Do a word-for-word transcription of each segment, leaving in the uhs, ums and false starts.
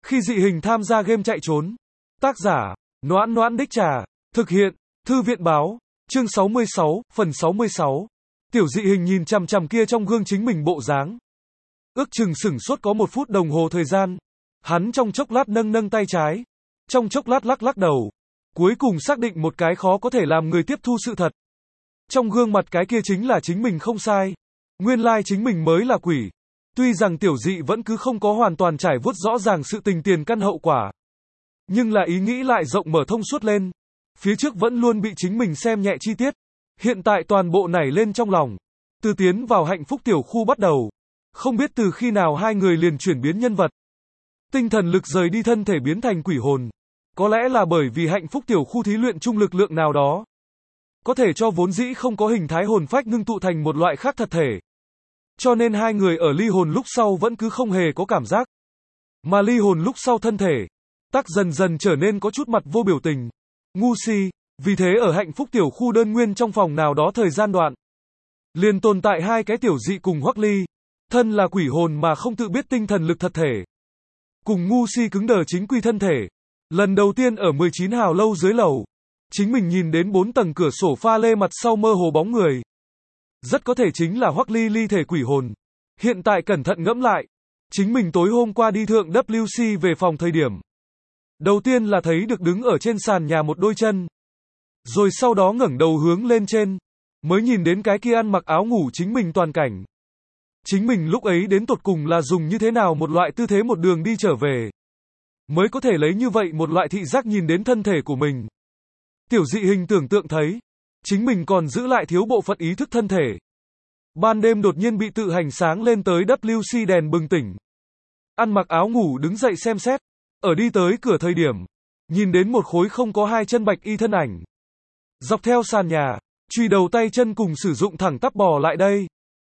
Khi dị hình tham gia game chạy trốn. Tác giả, Noãn Noãn Đích Trà. Thực hiện, Thư viện báo. Chương sáu mươi sáu, phần sáu mươi sáu. Tiểu dị hình nhìn chằm chằm kia trong gương chính mình bộ dáng. Ước chừng sửng sốt có một phút đồng hồ thời gian. Hắn trong chốc lát nâng nâng tay trái. Trong chốc lát lắc lắc đầu. Cuối cùng xác định một cái khó có thể làm người tiếp thu sự thật. Trong gương mặt cái kia chính là chính mình không sai. Nguyên lai chính mình mới là quỷ. Tuy rằng tiểu dị vẫn cứ không có hoàn toàn trải vuốt rõ ràng sự tình tiền căn hậu quả. Nhưng là ý nghĩ lại rộng mở thông suốt lên. Phía trước vẫn luôn bị chính mình xem nhẹ chi tiết. Hiện tại toàn bộ nảy lên trong lòng. Từ tiến vào hạnh phúc tiểu khu bắt đầu. Không biết từ khi nào hai người liền chuyển biến nhân vật. Tinh thần lực rời đi thân thể biến thành quỷ hồn. Có lẽ là bởi vì hạnh phúc tiểu khu thí luyện chung lực lượng nào đó. Có thể cho vốn dĩ không có hình thái hồn phách ngưng tụ thành một loại khác thật thể. Cho nên hai người ở ly hồn lúc sau vẫn cứ không hề có cảm giác. Mà ly hồn lúc sau thân thể, tắc dần dần trở nên có chút mặt vô biểu tình, ngu si. Vì thế ở hạnh phúc tiểu khu đơn nguyên trong phòng nào đó thời gian đoạn, liền tồn tại hai cái tiểu dị cùng Hoắc Ly. Thân là quỷ hồn mà không tự biết tinh thần lực thật thể. Cùng ngu si cứng đờ chính quy thân thể. Lần đầu tiên ở mười chín hào lâu dưới lầu. Chính mình nhìn đến bốn tầng cửa sổ pha lê mặt sau mơ hồ bóng người. Rất có thể chính là Hoắc Ly ly thể quỷ hồn. Hiện tại cẩn thận ngẫm lại. Chính mình tối hôm qua đi thượng W C về phòng thời điểm. Đầu tiên là thấy được đứng ở trên sàn nhà một đôi chân. Rồi sau đó ngẩng đầu hướng lên trên. Mới nhìn đến cái kia ăn mặc áo ngủ chính mình toàn cảnh. Chính mình lúc ấy đến tột cùng là dùng như thế nào một loại tư thế một đường đi trở về. Mới có thể lấy như vậy một loại thị giác nhìn đến thân thể của mình. Tiểu dị hình tưởng tượng thấy. Chính mình còn giữ lại thiếu bộ phận ý thức thân thể. Ban đêm đột nhiên bị tự hành sáng lên tới W C đèn bừng tỉnh. Ăn mặc áo ngủ đứng dậy xem xét. Ở đi tới cửa thời điểm. Nhìn đến một khối không có hai chân bạch y thân ảnh. Dọc theo sàn nhà. Chùy đầu tay chân cùng sử dụng thẳng tắp bò lại đây.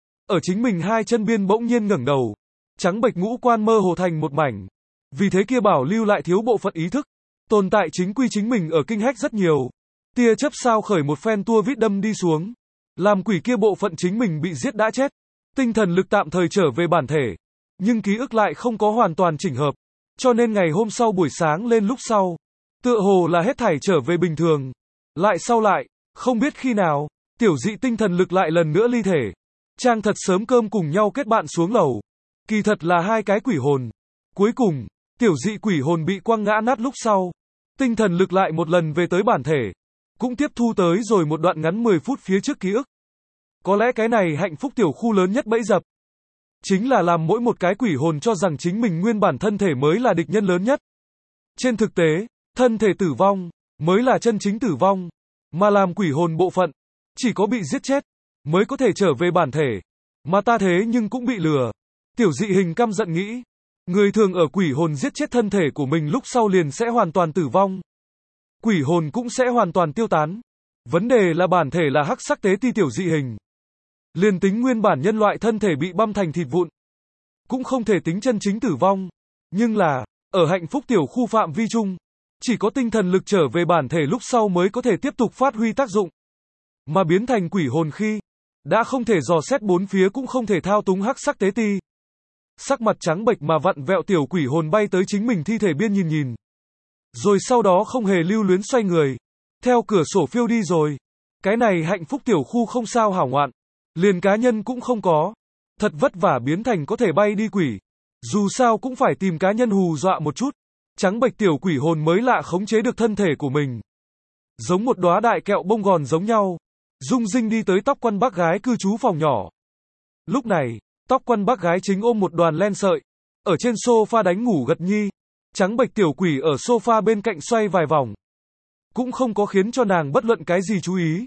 Ở chính mình hai chân biên bỗng nhiên ngẩng đầu. Trắng bệch ngũ quan mơ hồ thành một mảnh. Vì thế kia bảo lưu lại thiếu bộ phận ý thức. Tồn tại chính quy chính mình ở kinh hách rất nhiều. Tia chớp sao khởi một phen tua vít đâm đi xuống. Làm quỷ kia bộ phận chính mình bị giết đã chết. Tinh thần lực tạm thời trở về bản thể. Nhưng ký ức lại không có hoàn toàn chỉnh hợp. Cho nên ngày hôm sau buổi sáng lên lúc sau. Tựa hồ là hết thảy trở về bình thường. Lại sau lại, không biết khi nào, tiểu dị tinh thần lực lại lần nữa ly thể. Trang thật sớm cơm cùng nhau kết bạn xuống lầu. Kỳ thật là hai cái quỷ hồn. Cuối cùng, tiểu dị quỷ hồn bị quăng ngã nát lúc sau. Tinh thần lực lại một lần về tới bản thể. Cũng tiếp thu tới rồi một đoạn ngắn mười phút phía trước ký ức. Có lẽ cái này hạnh phúc tiểu khu lớn nhất bẫy dập. Chính là làm mỗi một cái quỷ hồn cho rằng chính mình nguyên bản thân thể mới là địch nhân lớn nhất. Trên thực tế, thân thể tử vong, mới là chân chính tử vong. Mà làm quỷ hồn bộ phận, chỉ có bị giết chết, mới có thể trở về bản thể. Mà ta thế nhưng cũng bị lừa. Tiểu dị hình căm giận nghĩ. Người thường ở quỷ hồn giết chết thân thể của mình lúc sau liền sẽ hoàn toàn tử vong. Quỷ hồn cũng sẽ hoàn toàn tiêu tán. Vấn đề là bản thể là hắc sắc tế ti tiểu dị hình. Liền tính nguyên bản nhân loại thân thể bị băm thành thịt vụn. Cũng không thể tính chân chính tử vong. Nhưng là, ở hạnh phúc tiểu khu phạm vi chung, chỉ có tinh thần lực trở về bản thể lúc sau mới có thể tiếp tục phát huy tác dụng. Mà biến thành quỷ hồn khi, đã không thể dò xét bốn phía cũng không thể thao túng hắc sắc tế ti. Sắc mặt trắng bệch mà vặn vẹo tiểu quỷ hồn bay tới chính mình thi thể biên nhìn nhìn. Rồi sau đó không hề lưu luyến xoay người. Theo cửa sổ phiêu đi rồi. Cái này hạnh phúc tiểu khu không sao hảo ngoạn. Liền cá nhân cũng không có. Thật vất vả biến thành có thể bay đi quỷ. Dù sao cũng phải tìm cá nhân hù dọa một chút. Trắng bệch tiểu quỷ hồn mới lạ khống chế được thân thể của mình. Giống một đóa đại kẹo bông gòn giống nhau. Dung dinh đi tới tóc quăn bác gái cư trú phòng nhỏ. Lúc này, tóc quăn bác gái chính ôm một đoàn len sợi. Ở trên sofa đánh ngủ gật nhi. Trắng bệch tiểu quỷ ở sofa bên cạnh xoay vài vòng. Cũng không có khiến cho nàng bất luận cái gì chú ý.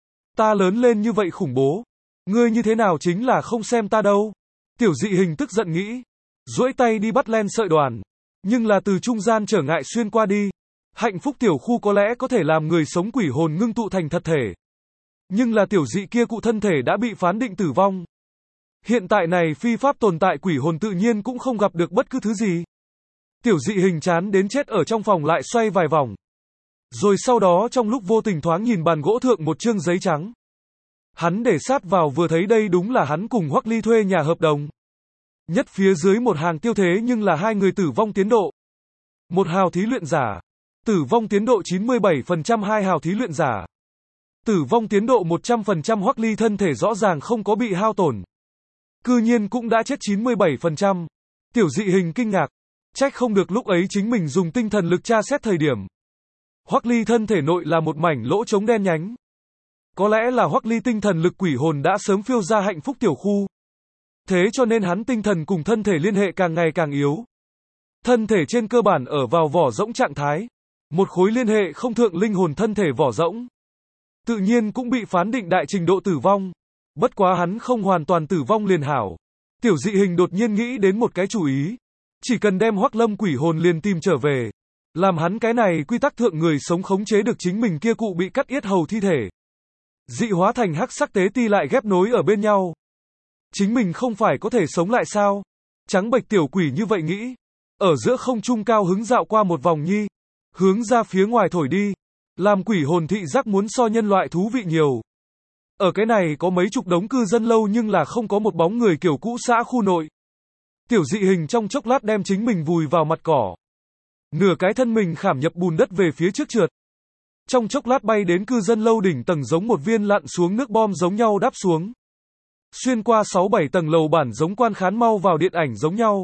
Ta lớn lên như vậy khủng bố. Ngươi như thế nào chính là không xem ta đâu. Tiểu dị hình tức giận nghĩ. Duỗi tay đi bắt len sợi đoàn. Nhưng là từ trung gian trở ngại xuyên qua đi. Hạnh phúc tiểu khu có lẽ có thể làm người sống quỷ hồn ngưng tụ thành thật thể. Nhưng là tiểu dị kia cụ thân thể đã bị phán định tử vong. Hiện tại này phi pháp tồn tại quỷ hồn tự nhiên cũng không gặp được bất cứ thứ gì. Tiểu dị hình chán đến chết ở trong phòng lại xoay vài vòng. Rồi sau đó trong lúc vô tình thoáng nhìn bàn gỗ thượng một chương giấy trắng. Hắn để sát vào vừa thấy đây đúng là hắn cùng Hoắc Ly thuê nhà hợp đồng. Nhất phía dưới một hàng tiêu thế nhưng là hai người tử vong tiến độ. một hào thí luyện giả. Tử vong tiến độ chín mươi bảy phần trăm hai hào thí luyện giả. Tử vong tiến độ một trăm phần trăm Hoắc Ly thân thể rõ ràng không có bị hao tổn. Cư nhiên cũng đã chết chín mươi bảy phần trăm. Tiểu dị hình kinh ngạc. Trách không được lúc ấy chính mình dùng tinh thần lực tra xét thời điểm. Hoắc Ly thân thể nội là một mảnh lỗ trống đen nhánh. Có lẽ là Hoắc Ly tinh thần lực quỷ hồn đã sớm phiêu ra hạnh phúc tiểu khu. Thế cho nên hắn tinh thần cùng thân thể liên hệ càng ngày càng yếu. Thân thể trên cơ bản ở vào vỏ rỗng trạng thái. Một khối liên hệ không thượng linh hồn thân thể vỏ rỗng. Tự nhiên cũng bị phán định đại trình độ tử vong. Bất quá hắn không hoàn toàn tử vong liền hảo. Tiểu dị hình đột nhiên nghĩ đến một cái chủ ý. Chỉ cần đem Hoắc Lâm quỷ hồn liền tìm trở về. Làm hắn cái này quy tắc thượng người sống khống chế được chính mình kia cụ bị cắt yết hầu thi thể. Dị hóa thành hắc sắc tế ti lại ghép nối ở bên nhau. Chính mình không phải có thể sống lại sao? Trắng bệch tiểu quỷ như vậy nghĩ. Ở giữa không trung cao hứng dạo qua một vòng nhi. Hướng ra phía ngoài thổi đi. Làm quỷ hồn thị giác muốn so nhân loại thú vị nhiều. Ở cái này có mấy chục đống cư dân lâu nhưng là không có một bóng người kiểu cũ xã khu nội. Tiểu dị hình trong chốc lát đem chính mình vùi vào mặt cỏ. Nửa cái thân mình khảm nhập bùn đất về phía trước trượt. Trong chốc lát bay đến cư dân lâu đỉnh tầng giống một viên lặn xuống nước bom giống nhau đáp xuống. Xuyên qua sáu bảy tầng lầu bản giống quan khán mau vào điện ảnh giống nhau.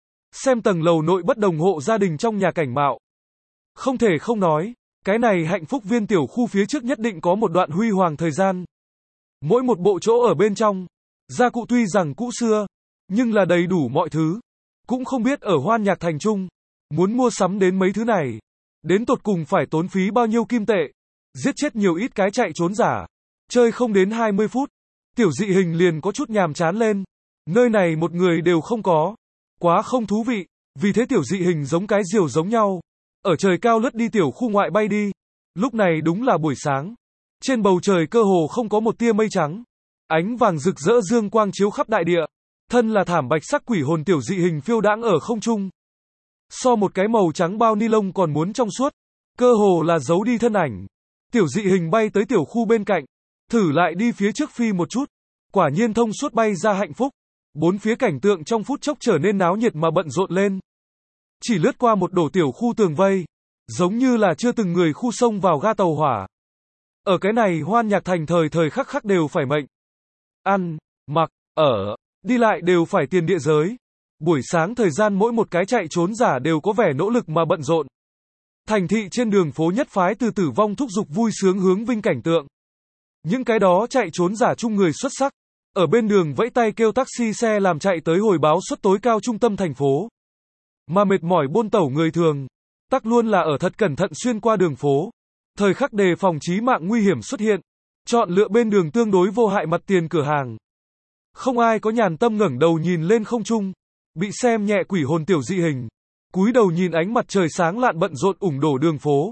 Xem tầng lầu nội bất đồng hộ gia đình trong nhà cảnh mạo. Không thể không nói, cái này hạnh phúc viên tiểu khu phía trước nhất định có một đoạn huy hoàng thời gian. Mỗi một bộ chỗ ở bên trong, gia cụ tuy rằng cũ xưa, nhưng là đầy đủ mọi thứ. Cũng không biết ở Hoan Nhạc Thành Trung, muốn mua sắm đến mấy thứ này, đến tột cùng phải tốn phí bao nhiêu kim tệ, giết chết nhiều ít cái chạy trốn giả. Chơi không đến hai mươi phút, tiểu dị hình liền có chút nhàm chán lên. Nơi này một người đều không có, quá không thú vị, vì thế tiểu dị hình giống cái diều giống nhau. Ở trời cao lướt đi tiểu khu ngoại bay đi. Lúc này đúng là buổi sáng. Trên bầu trời cơ hồ không có một tia mây trắng. Ánh vàng rực rỡ dương quang chiếu khắp đại địa. Thân là thảm bạch sắc quỷ hồn tiểu dị hình phiêu đãng ở không trung. So một cái màu trắng bao ni lông còn muốn trong suốt. Cơ hồ là giấu đi thân ảnh. Tiểu dị hình bay tới tiểu khu bên cạnh. Thử lại đi phía trước phi một chút. Quả nhiên thông suốt bay ra hạnh phúc. Bốn phía cảnh tượng trong phút chốc trở nên náo nhiệt mà bận rộn lên. Chỉ lướt qua một đổ tiểu khu tường vây. Giống như là chưa từng người khu sông vào ga tàu hỏa. Ở cái này Hoan Nhạc Thành thời thời khắc khắc đều phải mệnh. Ăn, mặc, ở, đi lại đều phải tiền địa giới. Buổi sáng thời gian mỗi một cái chạy trốn giả đều có vẻ nỗ lực mà bận rộn. Thành thị trên đường phố nhất phái từ tử vong thúc giục vui sướng hướng vinh cảnh tượng. Những cái đó chạy trốn giả chung người xuất sắc. Ở bên đường vẫy tay kêu taxi xe làm chạy tới hồi báo suất tối cao trung tâm thành phố. Mà mệt mỏi buôn tẩu người thường, tắc luôn là ở thật cẩn thận xuyên qua đường phố. Thời khắc đề phòng chí mạng nguy hiểm xuất hiện. Chọn lựa bên đường tương đối vô hại mặt tiền cửa hàng. Không ai có nhàn tâm ngẩng đầu nhìn lên không trung. Bị xem nhẹ quỷ hồn tiểu dị hình. Cúi đầu nhìn ánh mặt trời sáng lạn bận rộn ủng đổ đường phố.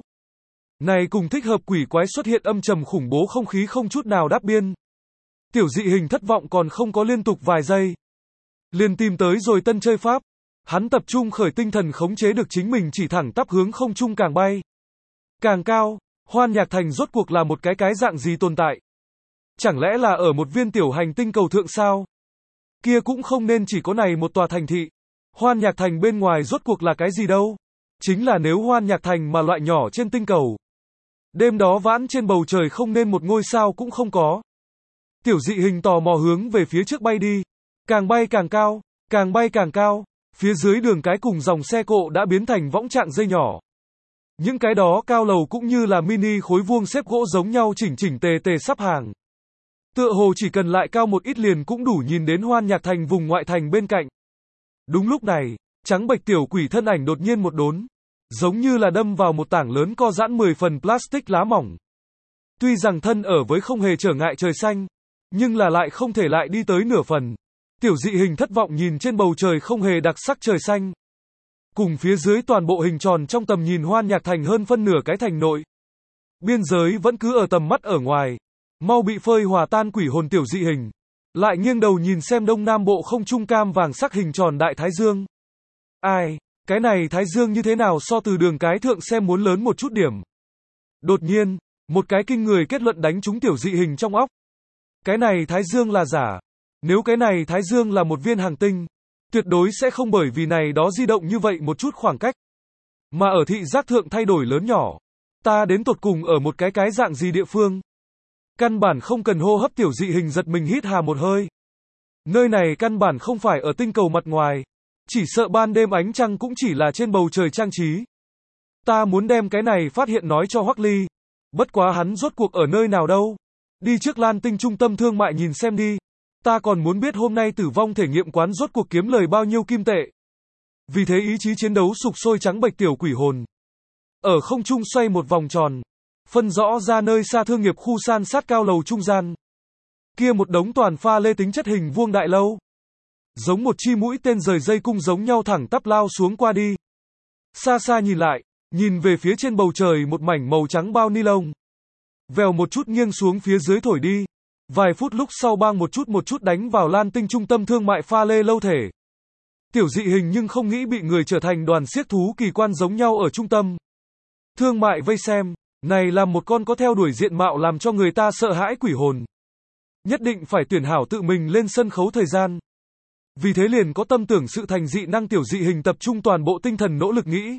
Này cùng thích hợp quỷ quái xuất hiện âm trầm khủng bố không khí không chút nào đáp biên. Tiểu dị hình thất vọng còn không có liên tục vài giây. Liền tìm tới rồi tân chơi pháp. Hắn tập trung khởi tinh thần khống chế được chính mình chỉ thẳng tắp hướng không trung càng bay. Càng cao, Hoan Nhạc Thành rốt cuộc là một cái cái dạng gì tồn tại. Chẳng lẽ là ở một viên tiểu hành tinh cầu thượng sao? Kia cũng không nên chỉ có này một tòa thành thị. Hoan Nhạc Thành bên ngoài rốt cuộc là cái gì đâu? Chính là nếu Hoan Nhạc Thành mà loại nhỏ trên tinh cầu. Đêm đó vãn trên bầu trời không nên một ngôi sao cũng không có. Tiểu dị hình tò mò hướng về phía trước bay đi. Càng bay càng cao, càng bay càng cao. Phía dưới đường cái cùng dòng xe cộ đã biến thành võng trạng dây nhỏ. Những cái đó cao lầu cũng như là mini khối vuông xếp gỗ giống nhau chỉnh chỉnh tề tề sắp hàng. Tựa hồ chỉ cần lại cao một ít liền cũng đủ nhìn đến Hoan Nhạc Thành vùng ngoại thành bên cạnh. Đúng lúc này, trắng bệch tiểu quỷ thân ảnh đột nhiên một đốn. Giống như là đâm vào một tảng lớn co giãn mười phần plastic lá mỏng. Tuy rằng thân ở với không hề trở ngại trời xanh, nhưng là lại không thể lại đi tới nửa phần. Tiểu dị hình thất vọng nhìn trên bầu trời không hề đặc sắc trời xanh. Cùng phía dưới toàn bộ hình tròn trong tầm nhìn Hoan Nhạc Thành hơn phân nửa cái thành nội. Biên giới vẫn cứ ở tầm mắt ở ngoài. Mau bị phơi hòa tan quỷ hồn tiểu dị hình. Lại nghiêng đầu nhìn xem đông nam bộ không trung cam vàng sắc hình tròn đại thái dương. Ai, cái này thái dương như thế nào so từ đường cái thượng xem muốn lớn một chút điểm. Đột nhiên, một cái kinh người kết luận đánh trúng tiểu dị hình trong óc. Cái này thái dương là giả. Nếu cái này thái dương là một viên hành tinh, tuyệt đối sẽ không bởi vì này đó di động như vậy một chút khoảng cách, Mà ở thị giác thượng thay đổi lớn nhỏ. Ta đến tột cùng ở một cái cái dạng gì địa phương? Căn bản không cần hô hấp, tiểu dị hình giật mình hít hà một hơi. Nơi này căn bản không phải ở tinh cầu mặt ngoài. Chỉ sợ ban đêm ánh trăng cũng chỉ là trên bầu trời trang trí. Ta muốn đem cái này phát hiện nói cho Hoắc Ly. Bất quá hắn rốt cuộc ở nơi nào đâu? Đi trước Lan Tinh trung tâm thương mại nhìn xem đi. Ta còn muốn biết hôm nay tử vong thể nghiệm quán rốt cuộc kiếm lời bao nhiêu kim tệ. Vì thế ý chí chiến đấu sục sôi trắng bệch tiểu quỷ hồn. Ở không trung xoay một vòng tròn. Phân rõ ra nơi xa thương nghiệp khu san sát cao lầu trung gian. Kia một đống toàn pha lê tính chất hình vuông đại lâu. Giống một chi mũi tên rời dây cung giống nhau thẳng tắp lao xuống qua đi. Xa xa nhìn lại, nhìn về phía trên bầu trời một mảnh màu trắng bao ni lông. Vèo một chút nghiêng xuống phía dưới thổi đi. Vài phút lúc sau bang một chút một chút đánh vào Lan Tinh trung tâm thương mại pha lê lâu thể. Tiểu dị hình nhưng không nghĩ bị người trở thành đoàn xiếc thú kỳ quan giống nhau ở trung tâm thương mại vây xem. Này là một con có theo đuổi diện mạo làm cho người ta sợ hãi quỷ hồn. Nhất định phải tuyển hảo tự mình lên sân khấu thời gian. Vì thế liền có tâm tưởng sự thành dị năng tiểu dị hình tập trung toàn bộ tinh thần nỗ lực nghĩ.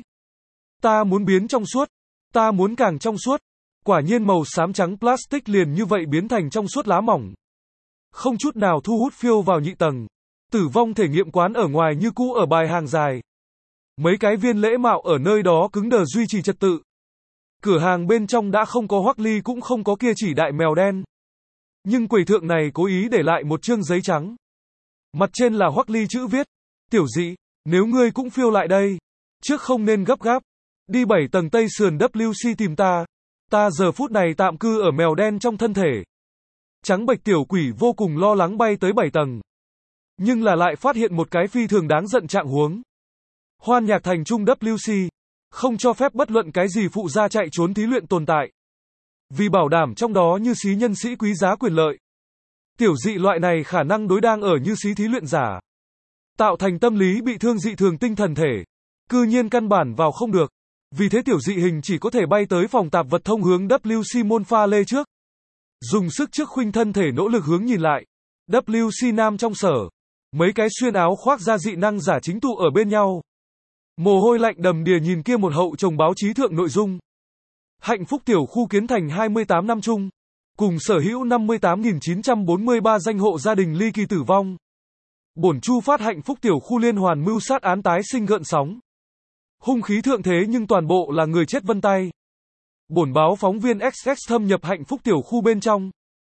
Ta muốn biến trong suốt. Ta muốn càng trong suốt. Quả nhiên màu xám trắng plastic liền như vậy biến thành trong suốt lá mỏng. Không chút nào thu hút phiêu vào nhị tầng. Tử vong thể nghiệm quán ở ngoài như cũ ở bài hàng dài. Mấy cái viên lễ mạo ở nơi đó cứng đờ duy trì trật tự. Cửa hàng bên trong đã không có Hoắc Ly cũng không có kia chỉ đại mèo đen. Nhưng quầy thượng này cố ý để lại một chương giấy trắng. Mặt trên là Hoắc Ly chữ viết. Tiểu dị, nếu ngươi cũng phiêu lại đây. Trước không nên gấp gáp. Đi bảy tầng Tây sườn W C tìm ta. Ta giờ phút này tạm cư ở mèo đen trong thân thể. Trắng bệch tiểu quỷ vô cùng lo lắng bay tới bảy tầng. Nhưng là lại phát hiện một cái phi thường đáng giận trạng huống. Hoan nhạc thành trung W C. Không cho phép bất luận cái gì phụ gia chạy trốn thí luyện tồn tại. Vì bảo đảm trong đó như xí nhân sĩ quý giá quyền lợi. Tiểu dị loại này khả năng đối đang ở như xí thí luyện giả. Tạo thành tâm lý bị thương dị thường tinh thần thể. Cư nhiên căn bản vào không được. Vì thế tiểu dị hình chỉ có thể bay tới phòng tạp vật thông hướng W C môn pha lê trước. Dùng sức trước khuynh thân thể nỗ lực hướng nhìn lại. W C nam trong sở. Mấy cái xuyên áo khoác da dị năng giả chính tụ ở bên nhau. Mồ hôi lạnh đầm đìa nhìn kia một hậu chồng báo chí thượng nội dung. Hạnh phúc tiểu khu kiến thành hai mươi tám năm chung. Cùng sở hữu năm mươi tám nghìn chín trăm bốn mươi ba danh hộ gia đình ly kỳ tử vong. Bổn chu phát hạnh phúc tiểu khu liên hoàn mưu sát án tái sinh gợn sóng. Hung khí thượng thế nhưng toàn bộ là người chết vân tay. Bổn báo phóng viên ích ích thâm nhập hạnh phúc tiểu khu bên trong.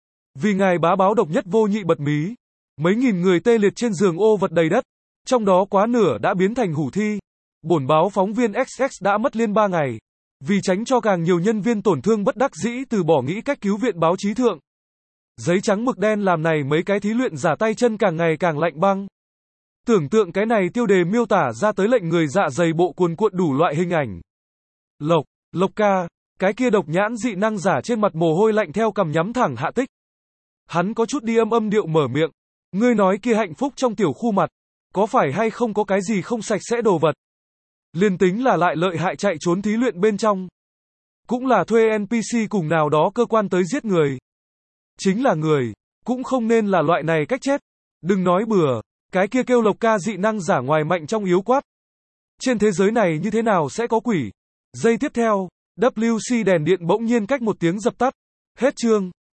Vì ngài bá báo độc nhất vô nhị bật mí. Mấy nghìn người tê liệt trên giường ô vật đầy đất. Trong đó quá nửa đã biến thành hủ thi. Bổn báo phóng viên ích ích đã mất liên ba ngày. Vì tránh cho càng nhiều nhân viên tổn thương bất đắc dĩ từ bỏ nghĩ cách cứu viện báo chí thượng. Giấy trắng mực đen làm này mấy cái thí luyện giả tay chân càng ngày càng lạnh băng. Tưởng tượng cái này tiêu đề miêu tả ra tới lệnh người dạ dày bộ cuồn cuộn đủ loại hình ảnh. Lộc, Lộc ca, cái kia độc nhãn dị năng giả trên mặt mồ hôi lạnh theo cằm nhắm thẳng hạ tích. Hắn có chút đi âm âm điệu mở miệng. Ngươi nói kia hạnh phúc trong tiểu khu mặt. Có phải hay không có cái gì không sạch sẽ đồ vật? Liên tính là lại lợi hại chạy trốn thí luyện bên trong. Cũng là thuê en pê xê cùng nào đó cơ quan tới giết người. Chính là người. Cũng không nên là loại này cách chết. Đừng nói bừa. Cái kia kêu Lộc ca dị năng giả ngoài mạnh trong yếu quát. Trên thế giới này như thế nào sẽ có quỷ? Giây tiếp theo, W C đèn điện bỗng nhiên cách một tiếng dập tắt. Hết chương.